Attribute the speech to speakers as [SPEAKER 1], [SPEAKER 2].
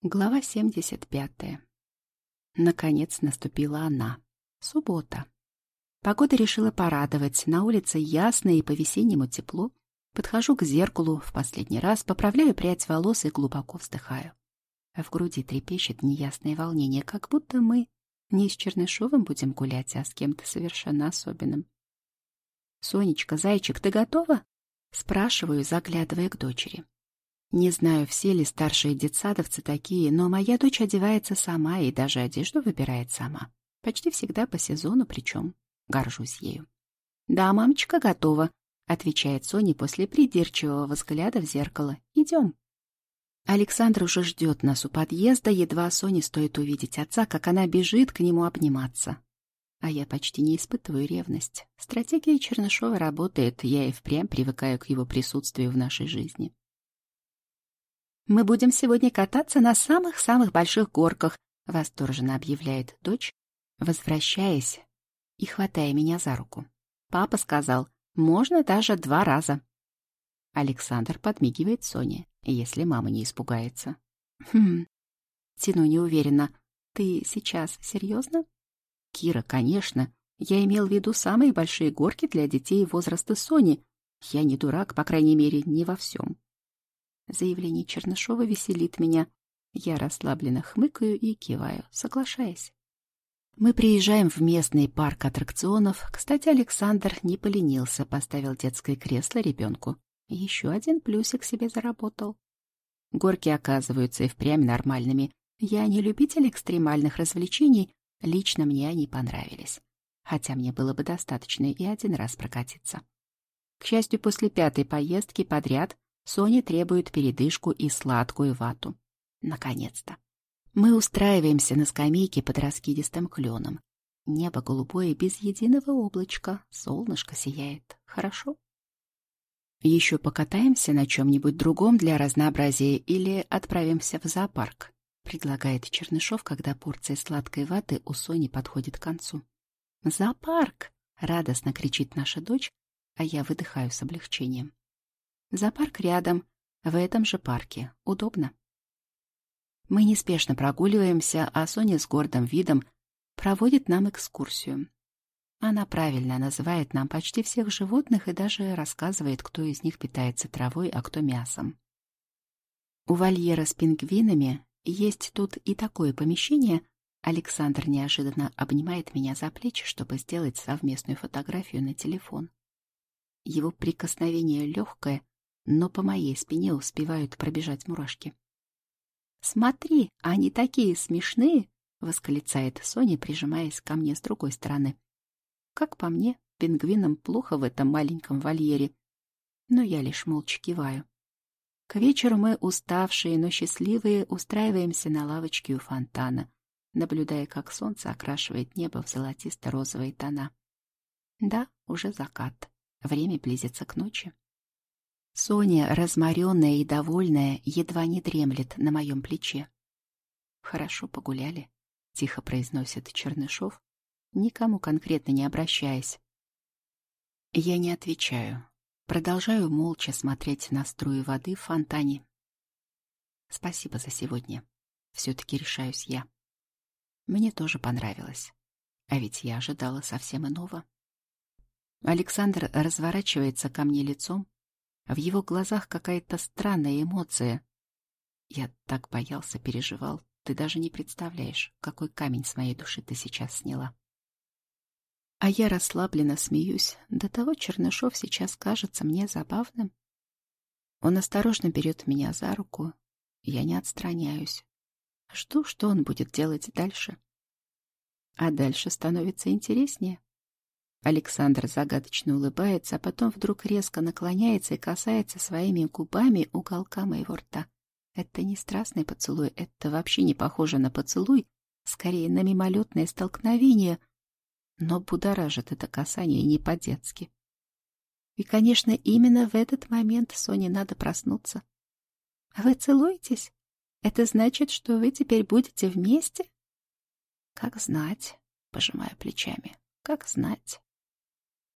[SPEAKER 1] Глава 75. Наконец наступила она. Суббота. Погода решила порадовать. На улице ясно и по-весеннему тепло. Подхожу к зеркалу в последний раз, поправляю прядь волос и глубоко вздыхаю. А в груди трепещет неясное волнение, как будто мы не с Чернышовым будем гулять, а с кем-то совершенно особенным. «Сонечка, зайчик, ты готова?» Спрашиваю, заглядывая к дочери. Не знаю, все ли старшие детсадовцы такие, но моя дочь одевается сама и даже одежду выбирает сама. Почти всегда по сезону, причем горжусь ею. «Да, мамочка, готова», — отвечает Соня после придирчивого взгляда в зеркало. «Идем». Александр уже ждет нас у подъезда, едва Соне стоит увидеть отца, как она бежит к нему обниматься. А я почти не испытываю ревность. Стратегия Чернышова работает, я и впрямь привыкаю к его присутствию в нашей жизни. «Мы будем сегодня кататься на самых-самых больших горках», — восторженно объявляет дочь, возвращаясь и хватая меня за руку. «Папа сказал, можно даже 2 раза». Александр подмигивает Соне, если мама не испугается. Тяну неуверенно. «Ты сейчас серьезно?» «Кира, конечно. Я имел в виду самые большие горки для детей возраста Сони. Я не дурак, по крайней мере, не во всем». Заявление Чернышова веселит меня. Я расслабленно хмыкаю и киваю, соглашаясь. Мы приезжаем в местный парк аттракционов. Кстати, Александр не поленился, поставил детское кресло ребенку. Еще один плюсик себе заработал. Горки оказываются и впрямь нормальными. Я не любитель экстремальных развлечений, лично мне они понравились. Хотя мне было бы достаточно и 1 раз прокатиться. К счастью, после 5-й поездки подряд Соня требует передышку и сладкую вату. Наконец-то. Мы устраиваемся на скамейке под раскидистым кленом. Небо голубое, без единого облачка. Солнышко сияет. Хорошо. Еще покатаемся на чем-нибудь другом для разнообразия или отправимся в зоопарк, предлагает Чернышов, когда порция сладкой ваты у Сони подходит к концу. «Зоопарк!» — радостно кричит наша дочь, а я выдыхаю с облегчением. Зоопарк рядом, в этом же парке. Удобно. Мы неспешно прогуливаемся, а Соня с гордым видом проводит нам экскурсию. Она правильно называет нам почти всех животных и даже рассказывает, кто из них питается травой, а кто мясом. У вольера с пингвинами есть тут и такое помещение. Александр неожиданно обнимает меня за плечи, чтобы сделать совместную фотографию на телефон. Его прикосновение легкое, но по моей спине успевают пробежать мурашки. «Смотри, они такие смешные!» — восклицает Соня, прижимаясь ко мне с другой стороны. Как по мне, пингвинам плохо в этом маленьком вольере, но я лишь молча киваю. К вечеру мы, уставшие, но счастливые, устраиваемся на лавочке у фонтана, наблюдая, как солнце окрашивает небо в золотисто-розовые тона. Да, уже закат. Время близится к ночи. Соня, разморенная и довольная, едва не дремлет на моем плече. «Хорошо погуляли», — тихо произносит Чернышов, никому конкретно не обращаясь. Я не отвечаю. Продолжаю молча смотреть на струи воды в фонтане. «Спасибо за сегодня», — все-таки решаюсь я. Мне тоже понравилось. А ведь я ожидала совсем иного. Александр разворачивается ко мне лицом. В его глазах какая-то странная эмоция. Я так боялся, переживал. Ты даже не представляешь, какой камень с моей души ты сейчас сняла. А я расслабленно смеюсь. До того Чернышов сейчас кажется мне забавным. Он осторожно берет меня за руку. Я не отстраняюсь. Жду, что он будет делать дальше. А дальше становится интереснее. Александр загадочно улыбается, а потом вдруг резко наклоняется и касается своими губами уголка моего рта. Это не страстный поцелуй, это вообще не похоже на поцелуй, скорее на мимолетное столкновение, но будоражит это касание не по-детски. И, конечно, именно в этот момент Соне надо проснуться. «Вы целуетесь? Это значит, что вы теперь будете вместе?» «Как знать», — пожимаю плечами, — «как знать».